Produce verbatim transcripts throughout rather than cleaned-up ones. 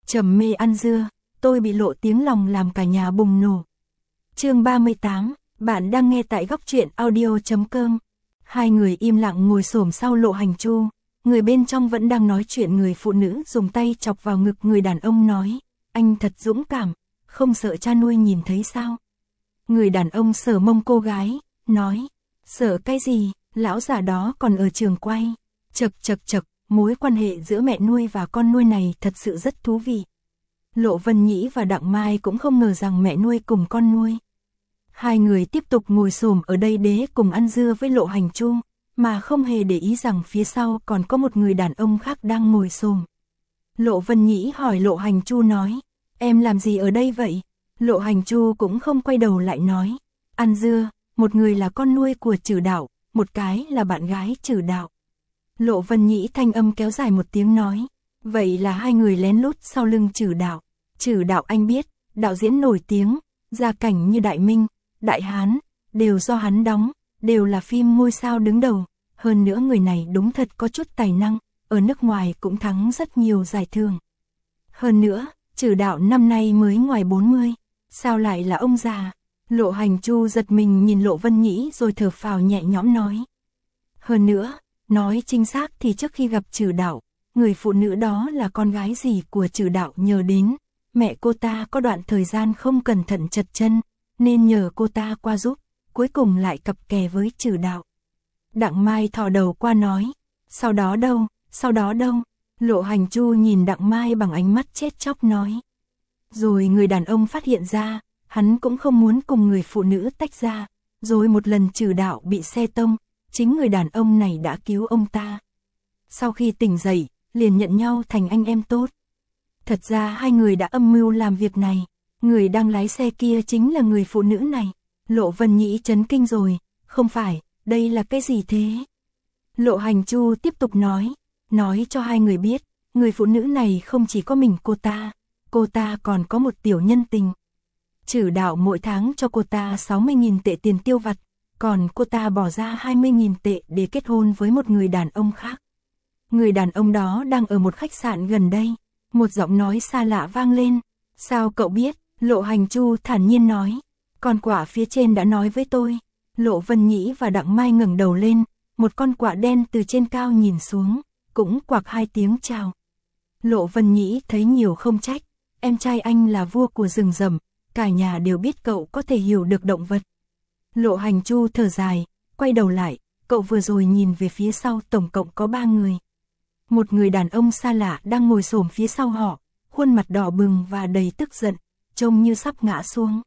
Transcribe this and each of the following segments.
Trầm mê ăn dưa, tôi bị lộ tiếng lòng làm cả nhà bùng nổ. Chương ba mươi tám, bạn đang nghe tại góc truyện audio chấm com. Hai người im lặng ngồi xổm sau Lộ Hành Chu, người bên trong vẫn đang nói chuyện. Người phụ nữ dùng tay chọc vào ngực người đàn ông nói, anh thật dũng cảm, không sợ cha nuôi nhìn thấy sao? Người đàn ông sờ mông cô gái, nói, sợ cái gì, lão già đó còn ở trường quay. Chật chật chật, mối quan hệ giữa mẹ nuôi và con nuôi này thật sự rất thú vị. Lộ Vân Nhĩ và Đặng Mai cũng không ngờ rằng mẹ nuôi cùng con nuôi. Hai người tiếp tục ngồi xổm ở đây để cùng ăn dưa với Lộ Hành Chu, mà không hề để ý rằng phía sau còn có một người đàn ông khác đang ngồi xổm. Lộ Vân Nhĩ hỏi Lộ Hành Chu nói, em làm gì ở đây vậy? Lộ Hành Chu cũng không quay đầu lại nói, ăn dưa, một người là con nuôi của Trử Đạo, một cái là bạn gái Trử Đạo. Lộ Vân Nhĩ thanh âm kéo dài một tiếng nói, vậy là hai người lén lút sau lưng Trử Đạo. Trử Đạo anh biết, đạo diễn nổi tiếng, gia cảnh như Đại Minh, Đại Hán, đều do hắn đóng, đều là phim ngôi sao đứng đầu. Hơn nữa người này đúng thật có chút tài năng, ở nước ngoài cũng thắng rất nhiều giải thưởng. Hơn nữa, Trử Đạo năm nay mới ngoài bốn mươi, sao lại là ông già? Lộ Hành Chu giật mình nhìn Lộ Vân Nhĩ rồi thở phào nhẹ nhõm nói. Hơn nữa, nói chính xác thì trước khi gặp Trử Đạo, người phụ nữ đó là con gái rể của Trử Đạo nhờ đến. Mẹ cô ta có đoạn thời gian không cẩn thận trật chân, nên nhờ cô ta qua giúp, cuối cùng lại cặp kè với Trử Đạo. Đặng Mai thò đầu qua nói, sau đó đâu, sau đó đâu? Lộ Hành Chu nhìn Đặng Mai bằng ánh mắt chết chóc nói. Rồi người đàn ông phát hiện ra, hắn cũng không muốn cùng người phụ nữ tách ra, rồi một lần Trử Đạo bị xe tông, chính người đàn ông này đã cứu ông ta. Sau khi tỉnh dậy, liền nhận nhau thành anh em tốt. Thật ra hai người đã âm mưu làm việc này, người đang lái xe kia chính là người phụ nữ này. Lộ Vân Nhĩ chấn kinh rồi, không phải, đây là cái gì thế? Lộ Hành Chu tiếp tục nói, nói cho hai người biết, người phụ nữ này không chỉ có mình cô ta, cô ta còn có một tiểu nhân tình. Trử Đạo mỗi tháng cho cô ta sáu mươi nghìn tệ tiền tiêu vặt, còn cô ta bỏ ra hai mươi nghìn tệ để kết hôn với một người đàn ông khác. Người đàn ông đó đang ở một khách sạn gần đây. Một giọng nói xa lạ vang lên, sao cậu biết? Lộ Hành Chu thản nhiên nói, con quạ phía trên đã nói với tôi. Lộ Vân Nhĩ và Đặng Mai ngẩng đầu lên, một con quạ đen từ trên cao nhìn xuống, cũng quạc hai tiếng chào. Lộ Vân Nhĩ thấy nhiều không trách, em trai anh là vua của rừng rậm, cả nhà đều biết cậu có thể hiểu được động vật. Lộ Hành Chu thở dài, quay đầu lại, cậu vừa rồi nhìn về phía sau tổng cộng có ba người. Một người đàn ông xa lạ đang ngồi xổm phía sau họ, khuôn mặt đỏ bừng và đầy tức giận, trông như sắp ngã xuống.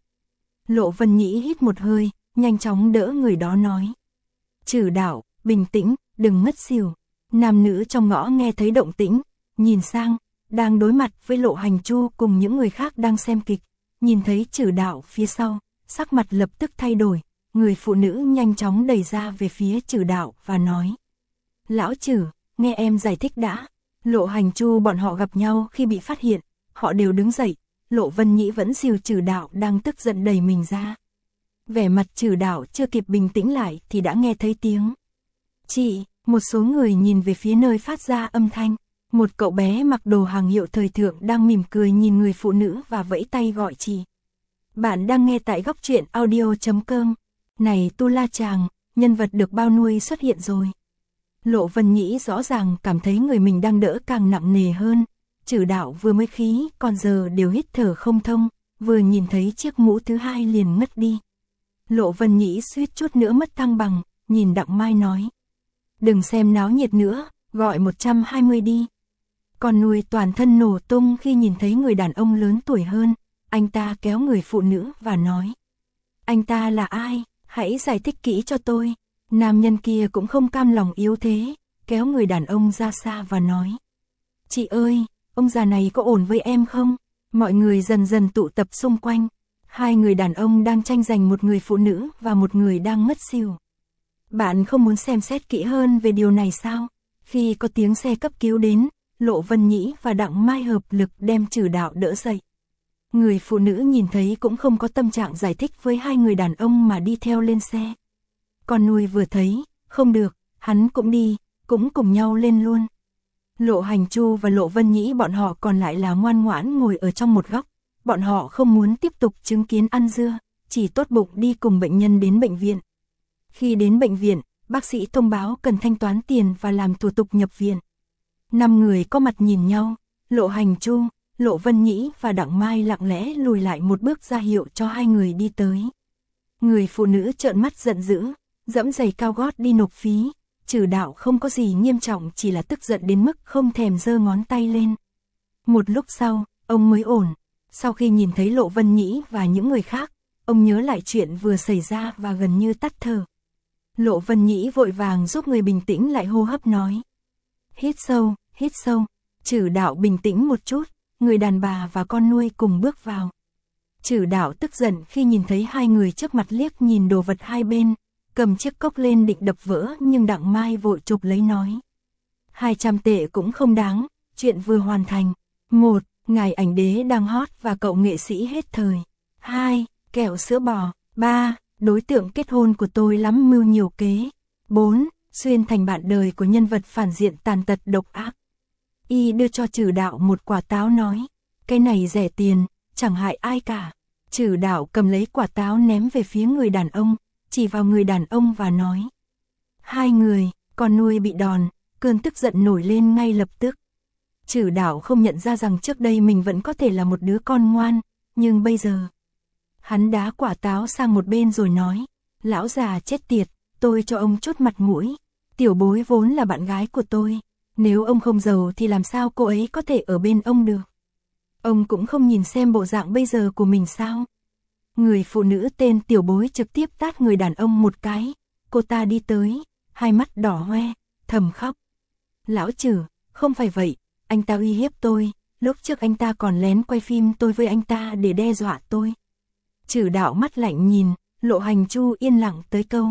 Lộ Vân Nhĩ hít một hơi, nhanh chóng đỡ người đó nói. Trử Đạo, bình tĩnh, đừng ngất xỉu. Nam nữ trong ngõ nghe thấy động tĩnh, nhìn sang, đang đối mặt với Lộ Hành Chu cùng những người khác đang xem kịch. Nhìn thấy Trử Đạo phía sau, sắc mặt lập tức thay đổi, người phụ nữ nhanh chóng đẩy ra về phía Trử Đạo và nói. Lão Trử, nghe em giải thích đã. Lộ Hành Chu bọn họ gặp nhau khi bị phát hiện, họ đều đứng dậy, Lộ Vân Nhĩ vẫn dìu Trử Đạo đang tức giận đẩy mình ra. Vẻ mặt Trử Đạo chưa kịp bình tĩnh lại thì đã nghe thấy tiếng. Chị, một số người nhìn về phía nơi phát ra âm thanh, một cậu bé mặc đồ hàng hiệu thời thượng đang mỉm cười nhìn người phụ nữ và vẫy tay gọi chị. Bạn đang nghe tại góc truyện audio chấm com. Này Tu La Chàng, nhân vật được bao nuôi xuất hiện rồi. Lộ Vân Nhĩ rõ ràng cảm thấy người mình đang đỡ càng nặng nề hơn. Trử Đạo vừa mới khí, còn giờ đều hít thở không thông, vừa nhìn thấy chiếc mũ thứ hai liền ngất đi. Lộ Vân Nhĩ suýt chút nữa mất thăng bằng, nhìn Đặng Mai nói. Đừng xem náo nhiệt nữa, gọi một trăm hai mươi đi. Con nuôi toàn thân nổ tung khi nhìn thấy người đàn ông lớn tuổi hơn, anh ta kéo người phụ nữ và nói. Anh ta là ai? Hãy giải thích kỹ cho tôi. Nam nhân kia cũng không cam lòng yếu thế, kéo người đàn ông ra xa và nói. Chị ơi, ông già này có ổn với em không? Mọi người dần dần tụ tập xung quanh. Hai người đàn ông đang tranh giành một người phụ nữ và một người đang ngất xỉu. Bạn không muốn xem xét kỹ hơn về điều này sao? Khi có tiếng xe cấp cứu đến, Lộ Vân Nhĩ và Đặng Mai hợp lực đem Trử Đạo đỡ dậy. Người phụ nữ nhìn thấy cũng không có tâm trạng giải thích với hai người đàn ông mà đi theo lên xe. Con nuôi vừa thấy, không được, hắn cũng đi, cũng cùng nhau lên luôn. Lộ Hành Chu và Lộ Vân Nhĩ bọn họ còn lại là ngoan ngoãn ngồi ở trong một góc, bọn họ không muốn tiếp tục chứng kiến ăn dưa, chỉ tốt bụng đi cùng bệnh nhân đến bệnh viện. Khi đến bệnh viện, bác sĩ thông báo cần thanh toán tiền và làm thủ tục nhập viện. Năm người có mặt nhìn nhau, Lộ Hành Chu, Lộ Vân Nhĩ và Đặng Mai lặng lẽ lùi lại một bước ra hiệu cho hai người đi tới. Người phụ nữ trợn mắt giận dữ, dẫm giày cao gót đi nộp phí, Trừ Đạo không có gì nghiêm trọng, chỉ là tức giận đến mức không thèm giơ ngón tay lên. Một lúc sau, ông mới ổn. Sau khi nhìn thấy Lộ Vân Nhĩ và những người khác, ông nhớ lại chuyện vừa xảy ra và gần như tắt thở. Lộ Vân Nhĩ vội vàng giúp người bình tĩnh lại, hô hấp nói. Hít sâu, hít sâu. Trừ Đạo bình tĩnh một chút, người đàn bà và con nuôi cùng bước vào. Trừ Đạo tức giận khi nhìn thấy hai người trước mặt liếc nhìn đồ vật hai bên, cầm chiếc cốc lên định đập vỡ, nhưng Đặng Mai vội chụp lấy nói. Hai trăm tệ cũng không đáng, chuyện vừa hoàn thành. Một, ngài ảnh đế đang hot và cậu nghệ sĩ hết thời. Hai, kẹo sữa bò. Ba, đối tượng kết hôn của tôi lắm mưu nhiều kế. Bốn, xuyên thành bạn đời của nhân vật phản diện tàn tật độc ác. Y đưa cho Trừ Đạo một quả táo nói, cái này rẻ tiền, chẳng hại ai cả. Trừ Đạo cầm lấy quả táo ném về phía người đàn ông, chỉ vào người đàn ông và nói. Hai người, con nuôi bị đòn, cơn tức giận nổi lên ngay lập tức. Trừ Đạo không nhận ra rằng trước đây mình vẫn có thể là một đứa con ngoan, nhưng bây giờ. Hắn đá quả táo sang một bên rồi nói, lão già chết tiệt, tôi cho ông chút mặt mũi. Tiểu Bối vốn là bạn gái của tôi, nếu ông không giàu thì làm sao cô ấy có thể ở bên ông được. Ông cũng không nhìn xem bộ dạng bây giờ của mình sao. Người phụ nữ tên Tiểu Bối trực tiếp tát người đàn ông một cái, cô ta đi tới, hai mắt đỏ hoe, thầm khóc. Lão Trừ, không phải vậy, anh ta uy hiếp tôi, lúc trước anh ta còn lén quay phim tôi với anh ta để đe dọa tôi. Trừ Đạo mắt lạnh nhìn, Lộ Hành Chu yên lặng tới câu.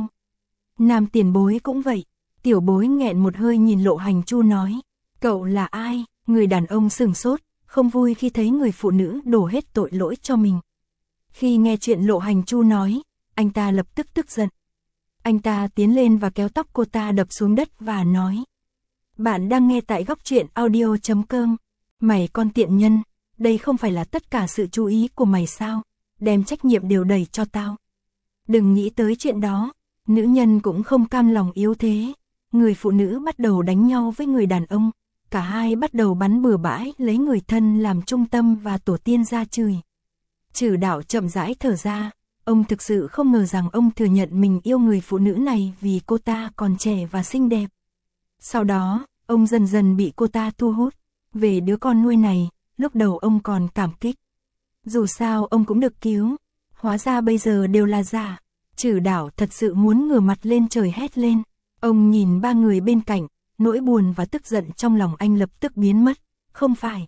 Nam tiền bối cũng vậy. Tiểu Bối nghẹn một hơi nhìn Lộ Hành Chu nói, cậu là ai? Người đàn ông sừng sốt, không vui khi thấy người phụ nữ đổ hết tội lỗi cho mình. Khi nghe chuyện Lộ Hành Chu nói, anh ta lập tức tức giận. Anh ta tiến lên và kéo tóc cô ta đập xuống đất và nói. Bạn đang nghe tại góc truyện audio chấm com. Mày con tiện nhân, đây không phải là tất cả sự chú ý của mày sao? Đem trách nhiệm đều đẩy cho tao. Đừng nghĩ tới chuyện đó, nữ nhân cũng không cam lòng yếu thế. Người phụ nữ bắt đầu đánh nhau với người đàn ông, cả hai bắt đầu bắn bừa bãi lấy người thân làm trung tâm và tổ tiên ra chửi. Trừ Đạo chậm rãi thở ra, ông thực sự không ngờ rằng ông thừa nhận mình yêu người phụ nữ này vì cô ta còn trẻ và xinh đẹp. Sau đó, ông dần dần bị cô ta thu hút. Về đứa con nuôi này, lúc đầu ông còn cảm kích. Dù sao ông cũng được cứu, hóa ra bây giờ đều là giả. Trừ Đạo thật sự muốn ngửa mặt lên trời hét lên. Ông nhìn ba người bên cạnh, nỗi buồn và tức giận trong lòng anh lập tức biến mất. Không phải.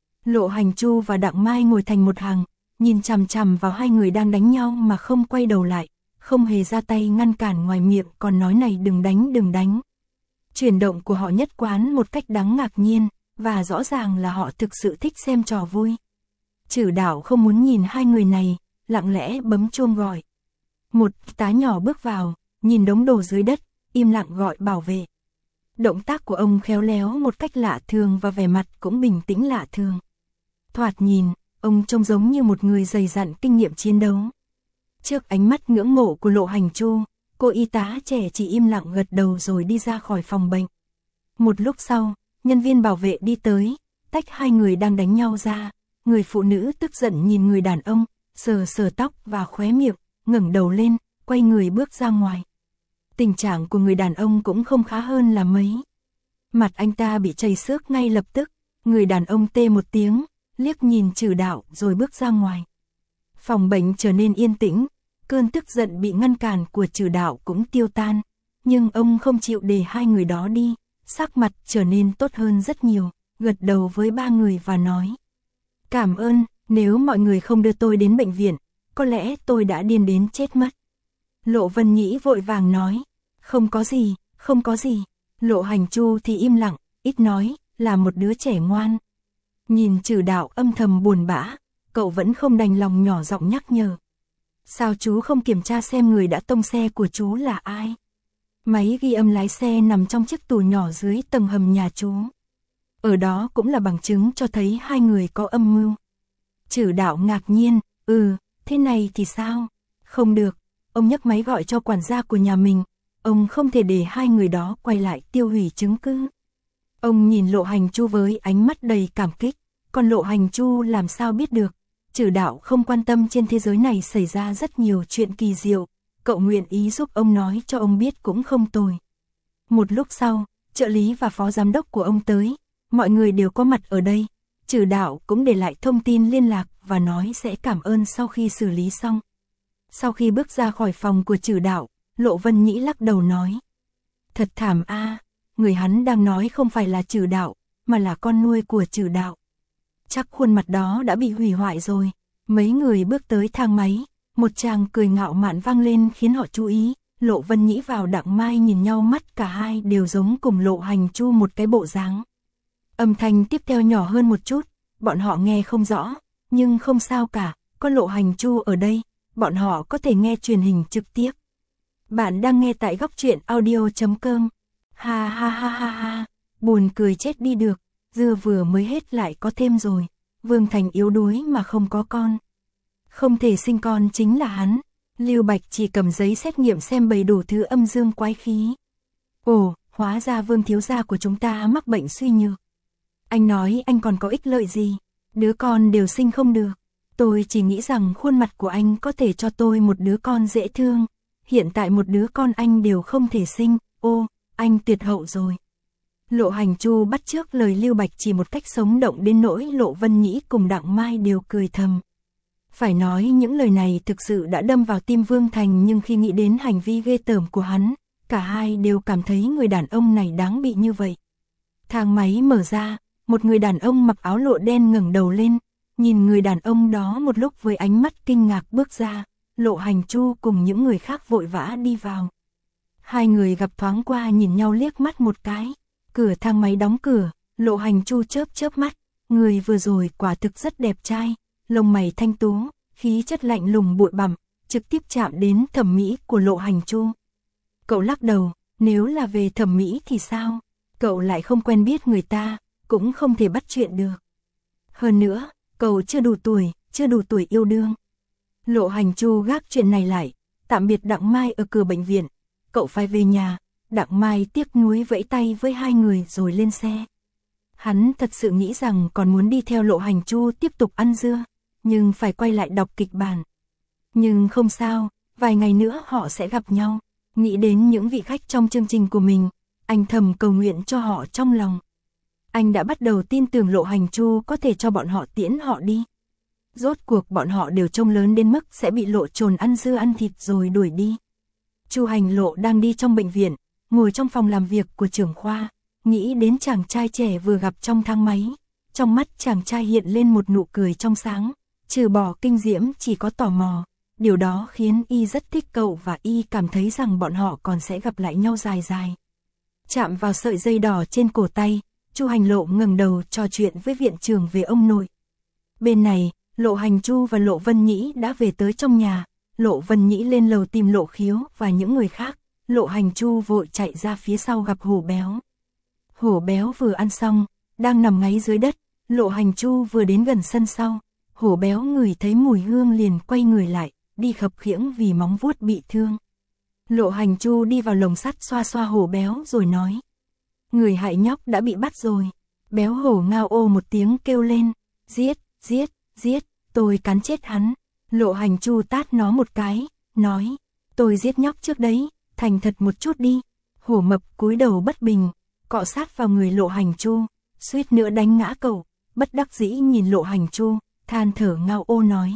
Lộ Hành Chu và Đặng Mai ngồi thành một hàng, nhìn chằm chằm vào hai người đang đánh nhau mà không quay đầu lại, không hề ra tay ngăn cản, ngoài miệng còn nói này đừng đánh đừng đánh. Chuyển động của họ nhất quán một cách đáng ngạc nhiên, và rõ ràng là họ thực sự thích xem trò vui. Trừ Đạo không muốn nhìn hai người này, lặng lẽ bấm chuông gọi. Một tá nhỏ bước vào, nhìn đống đồ dưới đất, im lặng gọi bảo vệ. Động tác của ông khéo léo một cách lạ thường và vẻ mặt cũng bình tĩnh lạ thường. Thoạt nhìn, ông trông giống như một người dày dặn kinh nghiệm chiến đấu. Trước ánh mắt ngưỡng mộ của Lộ Hành Chu, cô y tá trẻ chỉ im lặng gật đầu rồi đi ra khỏi phòng bệnh. Một lúc sau, nhân viên bảo vệ đi tới, tách hai người đang đánh nhau ra. Người phụ nữ tức giận nhìn người đàn ông, sờ sờ tóc và khóe miệng, ngẩng đầu lên, quay người bước ra ngoài. Tình trạng của người đàn ông cũng không khá hơn là mấy. Mặt anh ta bị chảy xước ngay lập tức, người đàn ông tê một tiếng, liếc nhìn Trừ Đạo rồi bước ra ngoài. Phòng bệnh trở nên yên tĩnh, cơn tức giận bị ngăn cản của Trừ Đạo cũng tiêu tan, nhưng ông không chịu để hai người đó đi, sắc mặt trở nên tốt hơn rất nhiều, gật đầu với ba người và nói. Cảm ơn, nếu mọi người không đưa tôi đến bệnh viện, có lẽ tôi đã điên đến chết mất. Lộ Vân Nhĩ vội vàng nói, không có gì, không có gì. Lộ Hành Chu thì im lặng, ít nói, là một đứa trẻ ngoan. Nhìn Trừ Đạo âm thầm buồn bã, cậu vẫn không đành lòng nhỏ giọng nhắc nhở. Sao chú không kiểm tra xem người đã tông xe của chú là ai? Máy ghi âm lái xe nằm trong chiếc tủ nhỏ dưới tầng hầm nhà chú. Ở đó cũng là bằng chứng cho thấy hai người có âm mưu. Trử Đạo ngạc nhiên, ừ, thế này thì sao? Không được, ông nhấc máy gọi cho quản gia của nhà mình, ông không thể để hai người đó quay lại tiêu hủy chứng cứ. Ông nhìn Lộ Hành Chu với ánh mắt đầy cảm kích, còn Lộ Hành Chu làm sao biết được, Trử Đạo không quan tâm trên thế giới này xảy ra rất nhiều chuyện kỳ diệu, cậu nguyện ý giúp ông nói cho ông biết cũng không tồi. Một lúc sau, trợ lý và phó giám đốc của ông tới, mọi người đều có mặt ở đây, Trử Đạo cũng để lại thông tin liên lạc và nói sẽ cảm ơn sau khi xử lý xong. Sau khi bước ra khỏi phòng của Trử Đạo, Lộ Vân Nhĩ lắc đầu nói. Thật thảm a, người hắn đang nói không phải là Trử Đạo, mà là con nuôi của Trử Đạo. Chắc khuôn mặt đó đã bị hủy hoại rồi. Mấy người bước tới thang máy, một chàng cười ngạo mạn vang lên khiến họ chú ý. Lộ Vân Nhĩ vào Đặng Mai nhìn nhau, mắt cả hai đều giống cùng Lộ Hành Chu một cái bộ dáng. Âm thanh tiếp theo nhỏ hơn một chút, bọn họ nghe không rõ, nhưng không sao cả, có Lộ Hành Chu ở đây, bọn họ có thể nghe truyền hình trực tiếp. Bạn đang nghe tại góc truyện audio chấm com. Ha ha ha ha ha, buồn cười chết đi được, dưa vừa mới hết lại có thêm rồi. Vương Thành yếu đuối mà không có con. Không thể sinh con chính là hắn. Lưu Bạch chỉ cầm giấy xét nghiệm xem bầy đủ thứ âm dương quái khí. Ồ, hóa ra Vương thiếu gia của chúng ta mắc bệnh suy nhược. Anh nói anh còn có ích lợi gì? Đứa con đều sinh không được. Tôi chỉ nghĩ rằng khuôn mặt của anh có thể cho tôi một đứa con dễ thương. Hiện tại một đứa con anh đều không thể sinh. Ô, anh tuyệt hậu rồi. Lộ Hành Chu bắt chước lời Lưu Bạch chỉ một cách sống động đến nỗi Lộ Vân Nhĩ cùng Đặng Mai đều cười thầm. Phải nói những lời này thực sự đã đâm vào tim Vương Thành, nhưng khi nghĩ đến hành vi ghê tởm của hắn, cả hai đều cảm thấy người đàn ông này đáng bị như vậy. Thang máy mở ra, một người đàn ông mặc áo lụa đen ngẩng đầu lên, nhìn người đàn ông đó một lúc với ánh mắt kinh ngạc bước ra. Lộ Hành Chu cùng những người khác vội vã đi vào. Hai người gặp thoáng qua nhìn nhau liếc mắt một cái. Cửa thang máy đóng cửa, Lộ Hành Chu chớp chớp mắt, người vừa rồi quả thực rất đẹp trai, lông mày thanh tú, khí chất lạnh lùng bụi bặm, trực tiếp chạm đến thẩm mỹ của Lộ Hành Chu. Cậu lắc đầu, nếu là về thẩm mỹ thì sao? Cậu lại không quen biết người ta, cũng không thể bắt chuyện được. Hơn nữa, cậu chưa đủ tuổi, chưa đủ tuổi yêu đương. Lộ Hành Chu gác chuyện này lại, tạm biệt Đặng Mai ở cửa bệnh viện, cậu phải về nhà. Đặng Mai tiếc nuối vẫy tay với hai người rồi lên xe. Hắn thật sự nghĩ rằng còn muốn đi theo Lộ Hành Chu tiếp tục ăn dưa, nhưng phải quay lại đọc kịch bản. Nhưng không sao, vài ngày nữa họ sẽ gặp nhau. Nghĩ đến những vị khách trong chương trình của mình, anh thầm cầu nguyện cho họ trong lòng. Anh đã bắt đầu tin tưởng Lộ Hành Chu có thể cho bọn họ tiễn họ đi. Rốt cuộc bọn họ đều trông lớn đến mức sẽ bị Lộ Trồn ăn dưa ăn thịt rồi đuổi đi. Chu Hành Lộ đang đi trong bệnh viện, ngồi trong phòng làm việc của trưởng khoa, nghĩ đến chàng trai trẻ vừa gặp trong thang máy. Trong mắt chàng trai hiện lên một nụ cười trong sáng, trừ bỏ kinh diễm chỉ có tò mò. Điều đó khiến y rất thích cậu và y cảm thấy rằng bọn họ còn sẽ gặp lại nhau dài dài. Chạm vào sợi dây đỏ trên cổ tay, Chu Hành Lộ ngẩng đầu trò chuyện với viện trưởng về ông nội. Bên này, Lộ Hành Chu và Lộ Vân Nhĩ đã về tới trong nhà. Lộ Vân Nhĩ lên lầu tìm Lộ Khiếu và những người khác. Lộ Hành Chu vội chạy ra phía sau gặp Hổ Béo. Hổ Béo vừa ăn xong, đang nằm ngáy dưới đất. Lộ Hành Chu vừa đến gần sân sau, Hổ Béo ngửi thấy mùi hương liền quay người lại, đi khập khiễng vì móng vuốt bị thương. Lộ Hành Chu đi vào lồng sắt xoa xoa Hổ Béo rồi nói: người hại nhóc đã bị bắt rồi. Béo Hổ ngao ô một tiếng kêu lên: giết, giết, giết, tôi cắn chết hắn. Lộ Hành Chu tát nó một cái, nói: tôi giết nhóc trước đấy, thành thật một chút đi. Hổ Mập cúi đầu bất bình, cọ sát vào người Lộ Hành Chu, suýt nữa đánh ngã cậu. Bất đắc dĩ nhìn Lộ Hành Chu, than thở ngao ô nói: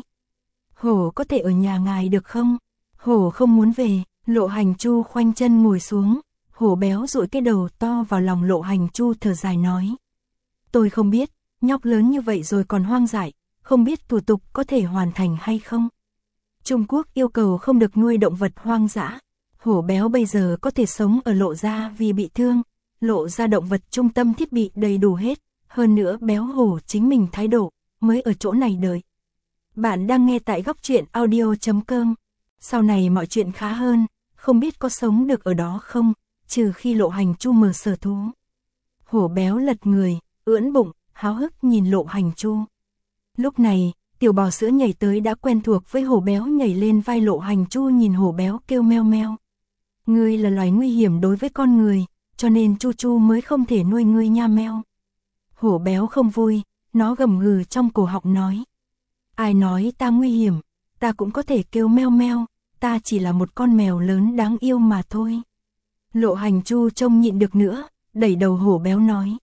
Hổ có thể ở nhà ngài được không? Hổ không muốn về. Lộ Hành Chu khoanh chân ngồi xuống. Hổ Béo dụi cái đầu to vào lòng Lộ Hành Chu thở dài nói: tôi không biết, nhóc lớn như vậy rồi còn hoang dại, không biết thủ tục có thể hoàn thành hay không. Trung Quốc yêu cầu không được nuôi động vật hoang dã. Hổ Béo bây giờ có thể sống ở Lộ gia vì bị thương. Lộ gia động vật trung tâm thiết bị đầy đủ hết. Hơn nữa Béo Hổ chính mình thái độ, mới ở chỗ này đợi. Bạn đang nghe tại góc truyện audio chấm com. Sau này mọi chuyện khá hơn, không biết có sống được ở đó không, trừ khi Lộ Hành Chu mở sở thú. Hổ Béo lật người, ưỡn bụng, háo hức nhìn Lộ Hành Chu. Lúc này, tiểu bò sữa nhảy tới đã quen thuộc với hổ béo nhảy lên vai Lộ Hành Chu, nhìn hổ béo kêu meo meo. Ngươi là loài nguy hiểm đối với con người, cho nên Chu Chu mới không thể nuôi ngươi nha meo. Hổ béo không vui, nó gầm gừ trong cổ họng nói. Ai nói ta nguy hiểm, ta cũng có thể kêu meo meo, ta chỉ là một con mèo lớn đáng yêu mà thôi. Lộ Hành Chu trông nhịn được nữa, đẩy đầu hổ béo nói.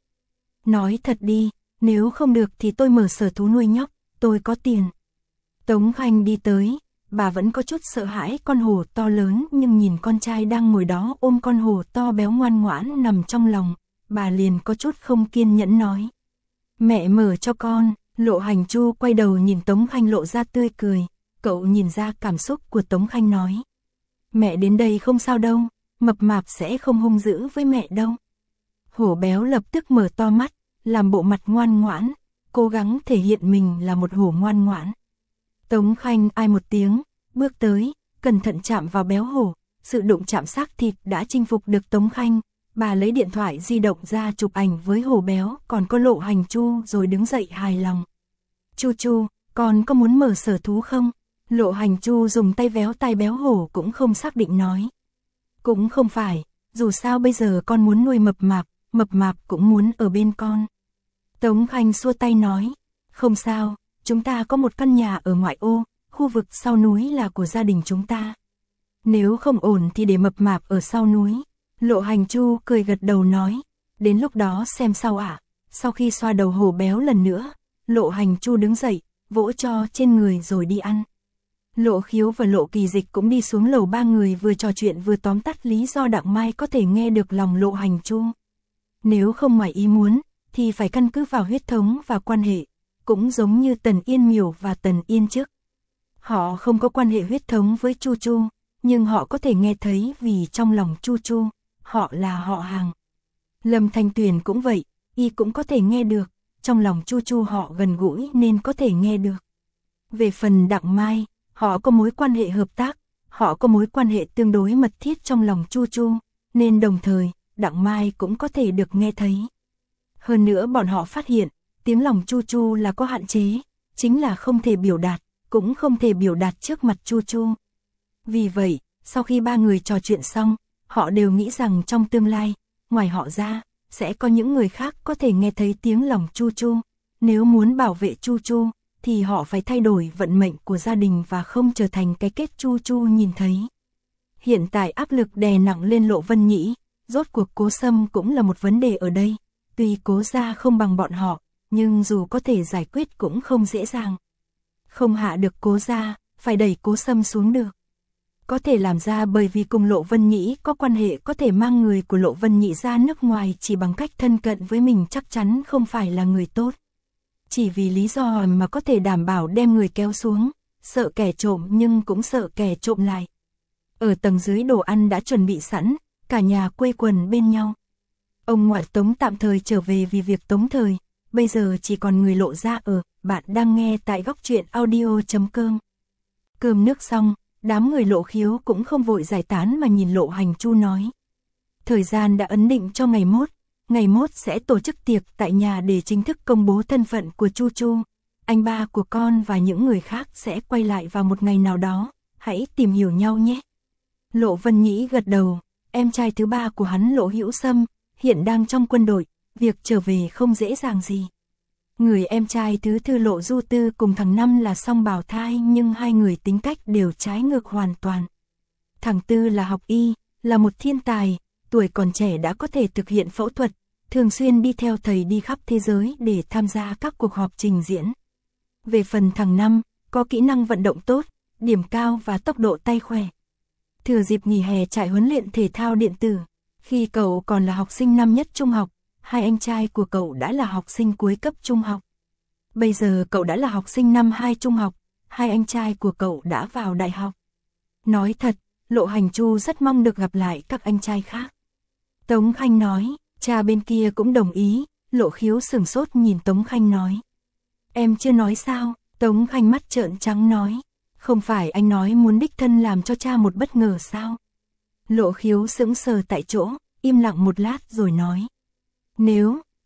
Nói thật đi, nếu không được thì tôi mở sở thú nuôi nhóc, tôi có tiền. Tống Khanh đi tới, bà vẫn có chút sợ hãi con hổ to lớn, nhưng nhìn con trai đang ngồi đó ôm con hổ to béo ngoan ngoãn nằm trong lòng, bà liền có chút không kiên nhẫn nói. Mẹ mở cho con. Lộ Hành Chu quay đầu nhìn Tống Khanh lộ ra tươi cười, cậu nhìn ra cảm xúc của Tống Khanh nói. Mẹ đến đây không sao đâu, mập mạp sẽ không hung dữ với mẹ đâu. Hổ béo lập tức mở to mắt, làm bộ mặt ngoan ngoãn, cố gắng thể hiện mình là một hổ ngoan ngoãn. Tống Khanh ai một tiếng, bước tới, cẩn thận chạm vào béo hổ, sự đụng chạm xác thịt đã chinh phục được Tống Khanh. Bà lấy điện thoại di động ra chụp ảnh với hổ béo, còn có Lộ Hành Chu rồi đứng dậy hài lòng. Chu Chu, con có muốn mở sở thú không? Lộ Hành Chu dùng tay véo tai béo hổ cũng không xác định nói. Cũng không phải, dù sao bây giờ con muốn nuôi mập mạp, mập mạp cũng muốn ở bên con. Tống Khanh xua tay nói, không sao, chúng ta có một căn nhà ở ngoại ô, khu vực sau núi là của gia đình chúng ta. Nếu không ổn thì để mập mạp ở sau núi. Lộ Hành Chu cười gật đầu nói, đến lúc đó xem sau ạ. À. Sau khi xoa đầu hổ béo lần nữa, Lộ Hành Chu đứng dậy, vỗ cho trên người rồi đi ăn. Lộ Khiếu và Lộ Kỳ Dịch cũng đi xuống lầu, ba người vừa trò chuyện vừa tóm tắt lý do Đặng Mai có thể nghe được lòng Lộ Hành Chu. Nếu không ngoài ý muốn, thì phải căn cứ vào huyết thống và quan hệ, cũng giống như Tần Yên Miểu và Tần Yên Chức. Họ không có quan hệ huyết thống với Chu Chu, nhưng họ có thể nghe thấy vì trong lòng Chu Chu, họ là họ hàng. Lâm Thanh Tuyền cũng vậy, y cũng có thể nghe được, trong lòng Chu Chu họ gần gũi nên có thể nghe được. Về phần Đặng Mai, họ có mối quan hệ hợp tác, họ có mối quan hệ tương đối mật thiết trong lòng Chu Chu, nên đồng thời, Đặng Mai cũng có thể được nghe thấy. Hơn nữa bọn họ phát hiện, tiếng lòng Chu Chu là có hạn chế, chính là không thể biểu đạt, cũng không thể biểu đạt trước mặt Chu Chu. Vì vậy, sau khi ba người trò chuyện xong, họ đều nghĩ rằng trong tương lai, ngoài họ ra, sẽ có những người khác có thể nghe thấy tiếng lòng Chu Chu. Nếu muốn bảo vệ Chu Chu, thì họ phải thay đổi vận mệnh của gia đình và không trở thành cái kết Chu Chu nhìn thấy. Hiện tại áp lực đè nặng lên Lộ Vân Nhĩ, rốt cuộc Cố Sâm cũng là một vấn đề ở đây. Tuy Cố gia không bằng bọn họ, nhưng dù có thể giải quyết cũng không dễ dàng. Không hạ được Cố gia, phải đẩy Cố Sâm xuống được. Có thể làm ra bởi vì cùng Lộ Vân Nhĩ có quan hệ, có thể mang người của Lộ Vân Nhĩ ra nước ngoài chỉ bằng cách thân cận với mình chắc chắn không phải là người tốt. Chỉ vì lý do mà có thể đảm bảo đem người kéo xuống, sợ kẻ trộm nhưng cũng sợ kẻ trộm lại. Ở tầng dưới đồ ăn đã chuẩn bị sẵn, cả nhà quây quần bên nhau. Ông ngoại Tống tạm thời trở về vì việc tống thời, bây giờ chỉ còn người Lộ gia ở. Bạn đang nghe tại góc truyện audio chấm com. Cơm nước xong, đám người Lộ Khiếu cũng không vội giải tán mà nhìn Lộ Hành Chu nói. Thời gian đã ấn định cho ngày mốt, ngày mốt sẽ tổ chức tiệc tại nhà để chính thức công bố thân phận của Chu Chu. Anh ba của con và những người khác sẽ quay lại vào một ngày nào đó, hãy tìm hiểu nhau nhé. Lộ Vân Nhĩ gật đầu, em trai thứ ba của hắn Lộ Hữu Sâm, hiện đang trong quân đội, việc trở về không dễ dàng gì. Người em trai thứ tư Lộ Du Tư cùng thằng Năm là song bào thai nhưng hai người tính cách đều trái ngược hoàn toàn. Thằng Tư là học y, là một thiên tài, tuổi còn trẻ đã có thể thực hiện phẫu thuật, thường xuyên đi theo thầy đi khắp thế giới để tham gia các cuộc họp trình diễn. Về phần thằng Năm, có kỹ năng vận động tốt, điểm cao và tốc độ tay khỏe. Thừa dịp nghỉ hè trại huấn luyện thể thao điện tử, khi cậu còn là học sinh năm nhất trung học, hai anh trai của cậu đã là học sinh cuối cấp trung học. Bây giờ cậu đã là học sinh năm hai trung học, hai anh trai của cậu đã vào đại học. Nói thật, Lộ Hành Chu rất mong được gặp lại các anh trai khác. Tống Khanh nói, cha bên kia cũng đồng ý. Lộ Khiếu sửng sốt nhìn Tống Khanh nói. Em chưa nói sao? Tống Khanh mắt trợn trắng nói. Không phải anh nói muốn đích thân làm cho cha một bất ngờ sao? Lộ Khiếu sững sờ tại chỗ, im lặng một lát rồi nói. Nếu,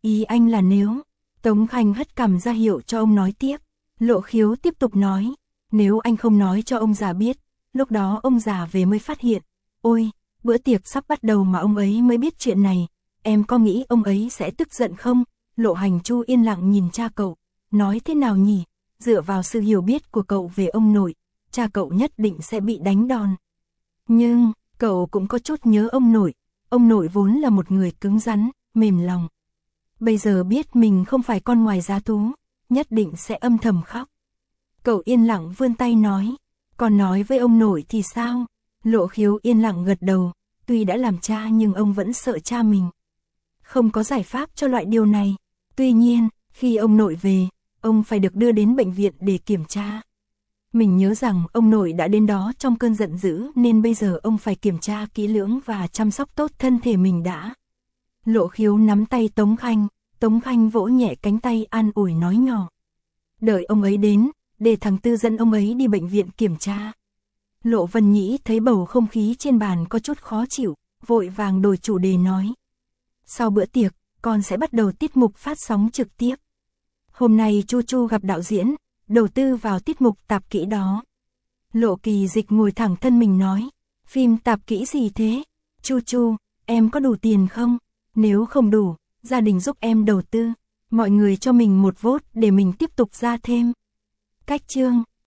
Ý anh là nếu. Tống Khanh hất cằm ra hiệu cho ông nói tiếp. Lộ Khiếu tiếp tục nói, nếu anh không nói cho ông già biết, lúc đó ông già về mới phát hiện. Ôi, bữa tiệc sắp bắt đầu mà ông ấy mới biết chuyện này, em có nghĩ ông ấy sẽ tức giận không? Lộ Hành Chu yên lặng nhìn cha cậu, nói thế nào nhỉ? Dựa vào sự hiểu biết của cậu về ông nội, cha cậu nhất định sẽ bị đánh đòn. Nhưng, cậu cũng có chút nhớ ông nội, ông nội vốn là một người cứng rắn, mềm lòng. Bây giờ biết mình không phải con ngoài giá thú, nhất định sẽ âm thầm khóc. Cậu yên lặng vươn tay nói, còn nói với ông nội thì sao? Lộ Khiếu yên lặng gật đầu, tuy đã làm cha nhưng ông vẫn sợ cha mình. Không có giải pháp cho loại điều này. Tuy nhiên, khi ông nội về, ông phải được đưa đến bệnh viện để kiểm tra. Mình nhớ rằng ông nội đã đến đó trong cơn giận dữ nên bây giờ ông phải kiểm tra kỹ lưỡng và chăm sóc tốt thân thể mình đã. Lộ Khiếu nắm tay Tống Khanh, Tống Khanh vỗ nhẹ cánh tay an ủi nói nhỏ. Đợi ông ấy đến, để thằng Tư dẫn ông ấy đi bệnh viện kiểm tra. Lộ Vân Nhĩ thấy bầu không khí trên bàn có chút khó chịu, vội vàng đổi chủ đề nói. Sau bữa tiệc, con sẽ bắt đầu tiết mục phát sóng trực tiếp. Hôm nay Chu Chu gặp đạo diễn, đầu tư vào tiết mục tạp kỹ đó. Lộ Kỳ Dịch ngồi thẳng thân mình nói, phim tạp kỹ gì thế? Chu Chu, em có đủ tiền không? Nếu không đủ, gia đình giúp em đầu tư, mọi người cho mình một vote để mình tiếp tục ra thêm. Cách chương